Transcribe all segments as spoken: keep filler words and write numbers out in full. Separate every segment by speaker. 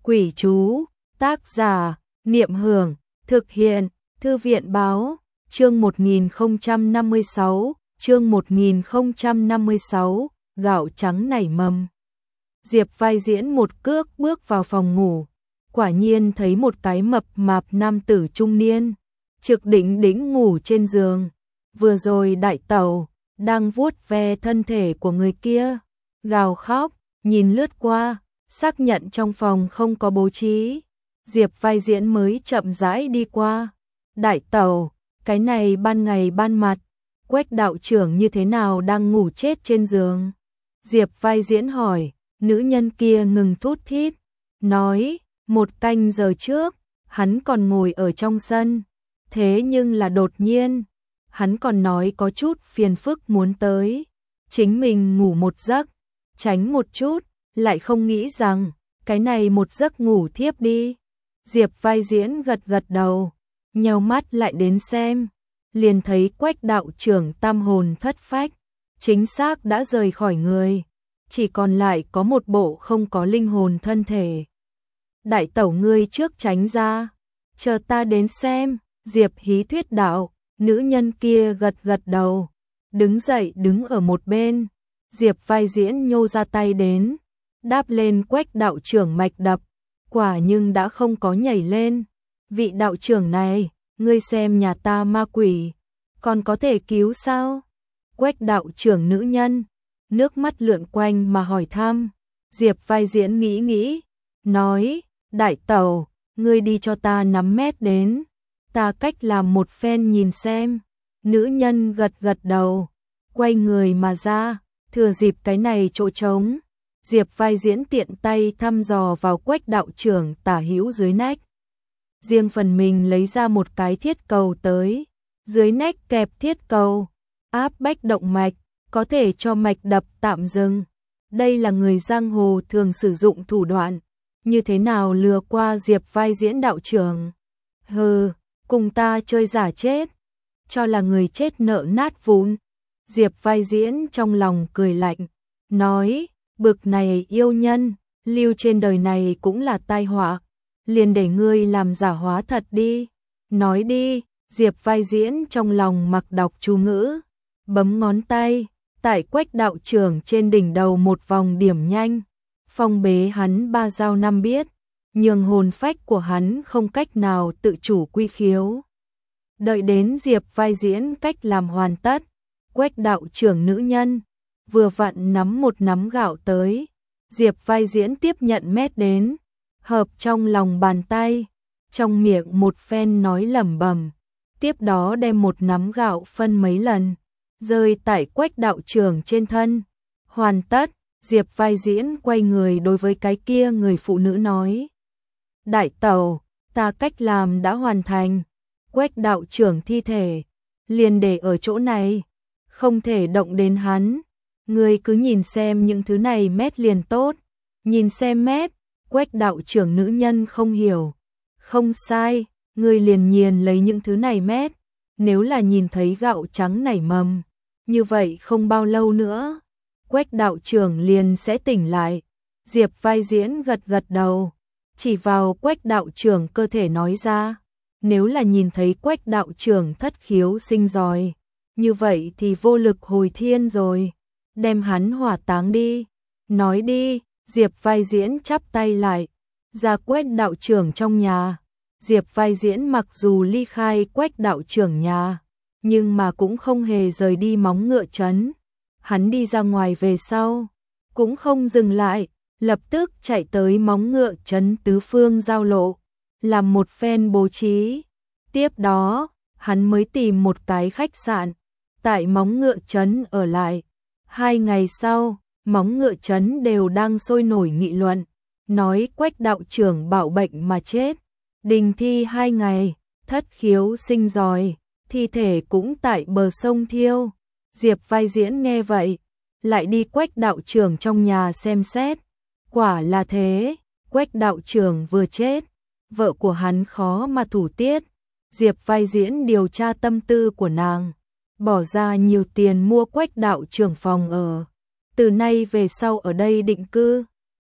Speaker 1: Quỷ chú, tác giả, Niệm Hưởng, thực hiện, Thư viện báo, chương một nghìn không trăm năm mươi sáu, chương một nghìn không trăm năm mươi sáu, gạo trắng nảy mầm. Diệp Vai Diễn một cước bước vào phòng ngủ, quả nhiên thấy một cái mập mạp nam tử trung niên, trực đỉnh đỉnh ngủ trên giường. Vừa rồi đại tẩu đang vuốt ve thân thể của người kia, gào khóc, nhìn lướt qua, xác nhận trong phòng không có bố trí. Diệp Vai Diễn mới chậm rãi đi qua. Đại tẩu, cái này ban ngày ban mặt, Quách đạo trưởng như thế nào đang ngủ chết trên giường? Diệp Vai Diễn hỏi. Nữ nhân kia ngừng thút thít, nói, một canh giờ trước, hắn còn ngồi ở trong sân, thế nhưng là đột nhiên, hắn còn nói có chút phiền phức muốn tới, chính mình ngủ một giấc, tránh một chút, lại không nghĩ rằng, cái này một giấc ngủ thiếp đi. Diệp Vai Diễn gật gật đầu, nheo mắt lại đến xem, liền thấy Quách đạo trưởng tam hồn thất phách, chính xác đã rời khỏi người. Chỉ còn lại có một bộ không có linh hồn thân thể. Đại tẩu ngươi trước tránh ra, chờ ta đến xem. Diệp Hí thuyết đạo, nữ nhân kia gật gật đầu, đứng dậy đứng ở một bên. Diệp Vai Diễn nhô ra tay đến, đáp lên Quách đạo trưởng mạch đập, quả nhưng đã không có nhảy lên. Vị đạo trưởng này, ngươi xem nhà ta ma quỷ, còn có thể cứu sao? Quách đạo trưởng nữ nhân, nước mắt lượn quanh mà hỏi thăm. Diệp Vai Diễn nghĩ nghĩ, nói, đại tẩu, ngươi đi cho ta nắm mét đến, ta cách làm một phen nhìn xem. Nữ nhân gật gật đầu, quay người mà ra, thừa dịp cái này chỗ trống. Diệp Vai Diễn tiện tay thăm dò vào Quách đạo trưởng tả hữu dưới nách. Riêng phần mình lấy ra một cái thiết cầu tới, dưới nách kẹp thiết cầu, áp bách động mạch, có thể cho mạch đập tạm dừng. Đây là người giang hồ thường sử dụng thủ đoạn, như thế nào lừa qua Diệp Vai Diễn đạo trưởng? Hừ, cùng ta chơi giả chết, cho là người chết nợ nát vụn. Diệp Vai Diễn trong lòng cười lạnh, nói, bực này yêu nhân, lưu trên đời này cũng là tai họa, liền để ngươi làm giả hóa thật đi. Nói đi. Diệp Vai Diễn trong lòng mặc đọc chú ngữ, bấm ngón tay, tại Quách đạo trưởng trên đỉnh đầu một vòng điểm nhanh, phong bế hắn ba dao năm biết, nhường hồn phách của hắn không cách nào tự chủ quy khiếu. Đợi đến Diệp Vai Diễn cách làm hoàn tất, Quách đạo trưởng nữ nhân vừa vặn nắm một nắm gạo tới, Diệp Vai Diễn tiếp nhận mét đến, hợp trong lòng bàn tay, trong miệng một phen nói lẩm bẩm, tiếp đó đem một nắm gạo phân mấy lần, rơi tại Quách đạo trưởng trên thân. Hoàn tất, Diệp Vai Diễn quay người đối với cái kia người phụ nữ nói, đại tẩu, ta cách làm đã hoàn thành, Quách đạo trưởng thi thể liền để ở chỗ này, không thể động đến hắn, ngươi cứ nhìn xem những thứ này mét liền tốt. Nhìn xem mét. Quách đạo trưởng nữ nhân không hiểu. Không sai, ngươi liền nhìn lấy những thứ này mét, nếu là nhìn thấy gạo trắng nảy mầm, như vậy không bao lâu nữa, Quách đạo trưởng liền sẽ tỉnh lại. Diệp Vai Diễn gật gật đầu, chỉ vào Quách đạo trưởng cơ thể nói ra, nếu là nhìn thấy Quách đạo trưởng thất khiếu sinh giòi, như vậy thì vô lực hồi thiên rồi, đem hắn hỏa táng đi. Nói đi. Diệp Vai Diễn chắp tay lại, ra Quách đạo trưởng trong nhà. Diệp Vai Diễn mặc dù ly khai Quách đạo trưởng nhà, nhưng mà cũng không hề rời đi móng ngựa trấn. Hắn đi ra ngoài về sau, cũng không dừng lại, lập tức chạy tới móng ngựa trấn tứ phương giao lộ, làm một phen bố trí. Tiếp đó, hắn mới tìm một cái khách sạn, tại móng ngựa trấn ở lại. Hai ngày sau, móng ngựa trấn đều đang sôi nổi nghị luận, nói Quách đạo trưởng bạo bệnh mà chết. Đình thi hai ngày, thất khiếu sinh giòi, thi thể cũng tại bờ sông thiêu. Diệp Vai Diễn nghe vậy, lại đi Quách đạo trưởng trong nhà xem xét. Quả là thế, Quách đạo trưởng vừa chết, vợ của hắn khó mà thủ tiết. Diệp Vai Diễn điều tra tâm tư của nàng, bỏ ra nhiều tiền mua Quách đạo trưởng phòng ở. Từ nay về sau ở đây định cư,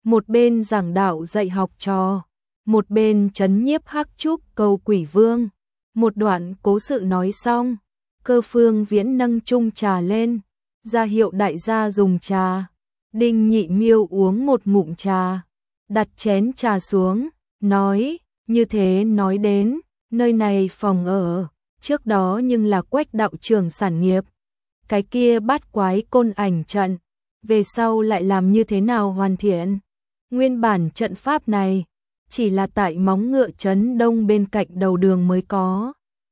Speaker 1: một bên giảng đạo dạy học trò, một bên trấn nhiếp Hắc Trúc cầu quỷ vương. Một đoạn cố sự nói xong, Cơ Phương Viễn nâng chung trà lên, ra hiệu đại gia dùng trà. Đinh Nhị Miêu uống một ngụm trà, đặt chén trà xuống, nói, như thế nói đến, nơi này phòng ở, trước đó nhưng là Quách đạo trưởng sản nghiệp. Cái kia bát quái côn ảnh trận, về sau lại làm như thế nào hoàn thiện? Nguyên bản trận pháp này, chỉ là tại móng ngựa trấn đông bên cạnh đầu đường mới có.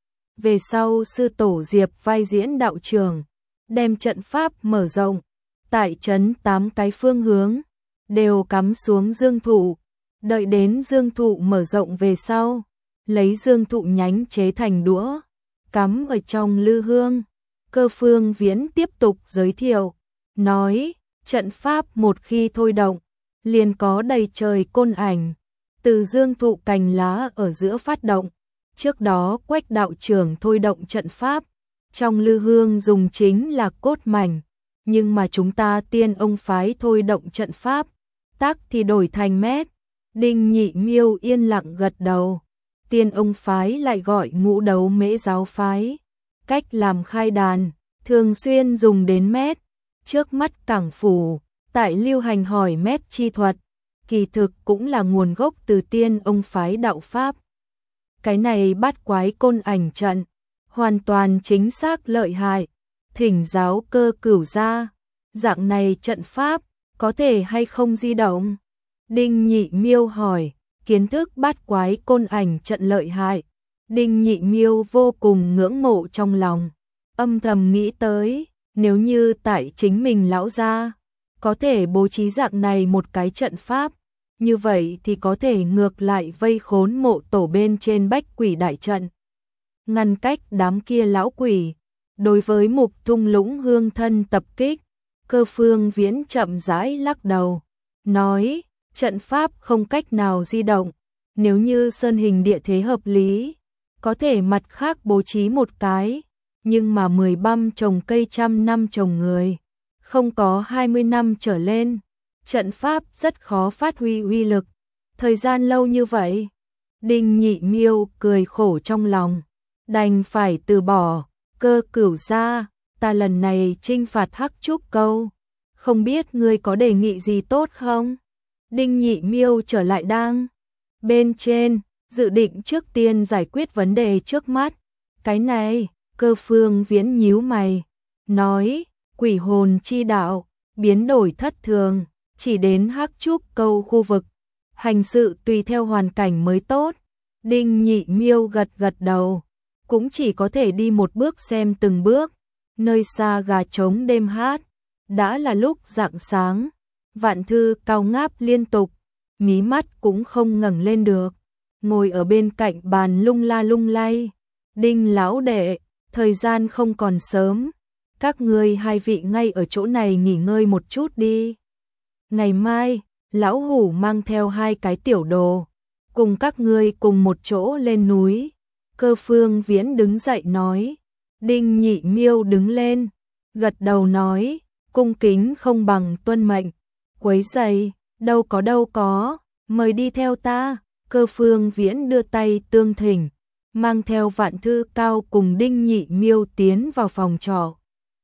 Speaker 1: Về sau sư tổ Diệp vai diễn đạo trưởng, đem trận pháp mở rộng, tại trấn tám cái phương hướng, đều cắm xuống dương thụ, đợi đến dương thụ mở rộng về sau, lấy dương thụ nhánh chế thành đũa, cắm ở trong lư hương. Cơ Phương Viễn tiếp tục giới thiệu, nói, trận pháp một khi thôi động, liền có đầy trời côn ảnh, từ dương thụ cành lá ở giữa phát động. Trước đó Quách đạo trưởng thôi động trận pháp, trong lư hương dùng chính là cốt mảnh, nhưng mà chúng ta Tiên Ông phái thôi động trận pháp, tác thì đổi thành mét. Đinh Nhị Miêu yên lặng gật đầu. Tiên Ông phái lại gọi Ngũ Đấu Mễ giáo phái, cách làm khai đàn, thường xuyên dùng đến mét. Trước mắt cảng phủ, tại lưu hành hỏi mét chi thuật, kỳ thực cũng là nguồn gốc từ Tiên Ông phái đạo pháp. Cái này bát quái côn ảnh trận, hoàn toàn chính xác lợi hại, thỉnh giáo Cơ Cửu ra, dạng này trận pháp, có thể hay không di động? Đinh Nhị Miêu hỏi, kiến thức bát quái côn ảnh trận lợi hại. Đinh Nhị Miêu vô cùng ngưỡng mộ trong lòng, âm thầm nghĩ tới, nếu như tại chính mình lão gia, có thể bố trí dạng này một cái trận pháp, như vậy thì có thể ngược lại vây khốn mộ tổ bên trên bách quỷ đại trận, ngăn cách đám kia lão quỷ. Đối với mục thung lũng hương thân tập kích, Cơ Phương Viễn chậm rãi lắc đầu, nói, trận pháp không cách nào di động, nếu như sơn hình địa thế hợp lý, có thể mặt khác bố trí một cái, nhưng mà mười băm trồng cây trăm năm trồng người, không có hai mươi năm trở lên, trận pháp rất khó phát huy uy lực, thời gian lâu như vậy. Đinh Nhị Miêu cười khổ trong lòng, đành phải từ bỏ. Cơ Cửu ra, ta lần này trinh phạt Hắc Trúc Câu, không biết ngươi có đề nghị gì tốt không? Đinh Nhị Miêu trở lại đang bên trên, dự định trước tiên giải quyết vấn đề trước mắt. Cái này, Cơ Phương Viễn nhíu mày, nói, quỷ hồn chi đạo, biến đổi thất thường, chỉ đến Hắc Trúc Câu khu vực, hành sự tùy theo hoàn cảnh mới tốt. Đinh Nhị Miêu gật gật đầu, cũng chỉ có thể đi một bước xem từng bước. Nơi xa gà trống đêm hát, đã là lúc rạng sáng. Vạn Thư cao ngáp liên tục, mí mắt cũng không ngẩng lên được, ngồi ở bên cạnh bàn lung la lung lay. Đinh lão đệ, thời gian không còn sớm, các ngươi hai vị ngay ở chỗ này nghỉ ngơi một chút đi. Ngày mai, lão hủ mang theo hai cái tiểu đồ, cùng các ngươi cùng một chỗ lên núi. Cơ Phương Viễn đứng dậy nói. Đinh Nhị Miêu đứng lên, gật đầu nói, cung kính không bằng tuân mệnh. Quấy rầy, đâu có đâu có, mời đi theo ta. Cơ Phương Viễn đưa tay tương thỉnh, mang theo Vạn Thư Cao cùng Đinh Nhị Miêu tiến vào phòng trọ.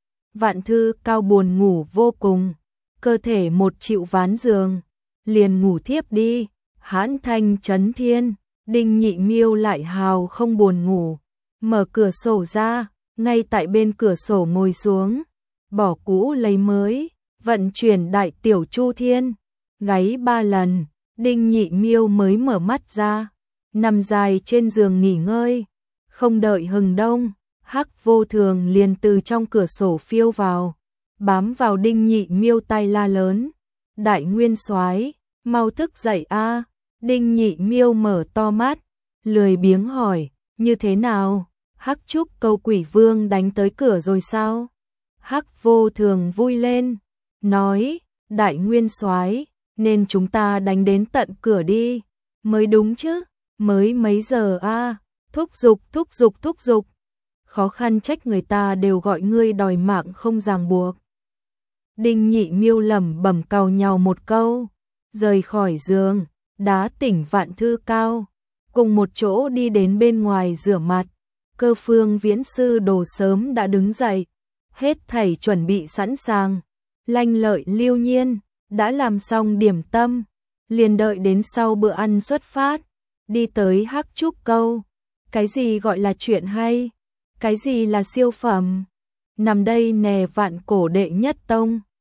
Speaker 1: Vạn Thư Cao buồn ngủ vô cùng, cơ thể một chịu ván giường, liền ngủ thiếp đi. Hãn thanh chấn thiên, Đinh Nhị Miêu lại hào không buồn ngủ, mở cửa sổ ra, ngay tại bên cửa sổ ngồi xuống, bỏ cũ lấy mới, vận chuyển đại tiểu chu thiên, gáy ba lần. Đinh Nhị Miêu mới mở mắt ra, nằm dài trên giường nghỉ ngơi. Không đợi hừng đông, Hắc Vô Thường liền từ trong cửa sổ phiêu vào, bám vào Đinh Nhị Miêu tay la lớn, đại nguyên soái, mau thức dậy a. Đinh Nhị Miêu mở to mắt, lười biếng hỏi, như thế nào? Hắc Trúc Câu quỷ vương đánh tới cửa rồi sao? Hắc Vô Thường vui lên, nói, đại nguyên soái, nên chúng ta đánh đến tận cửa đi, mới đúng chứ, mới mấy giờ a? À? Thúc giục, thúc giục, thúc giục. Khó khăn trách người ta đều gọi ngươi đòi mạng không ràng buộc. Đinh Nhị Miêu lẩm bẩm càu nhàu một câu, rời khỏi giường, đá tỉnh Vạn Thư Cao, cùng một chỗ đi đến bên ngoài rửa mặt. Cơ Phương Viễn sư đồ sớm đã đứng dậy, hết thảy chuẩn bị sẵn sàng. Lanh Lợi Lưu Nhiên đã làm xong điểm tâm, liền đợi đến sau bữa ăn xuất phát, đi tới Hắc Trúc Câu. Cái gì gọi là chuyện hay? Cái gì là siêu phẩm? Nằm đây nè, Vạn Cổ đệ nhất tông.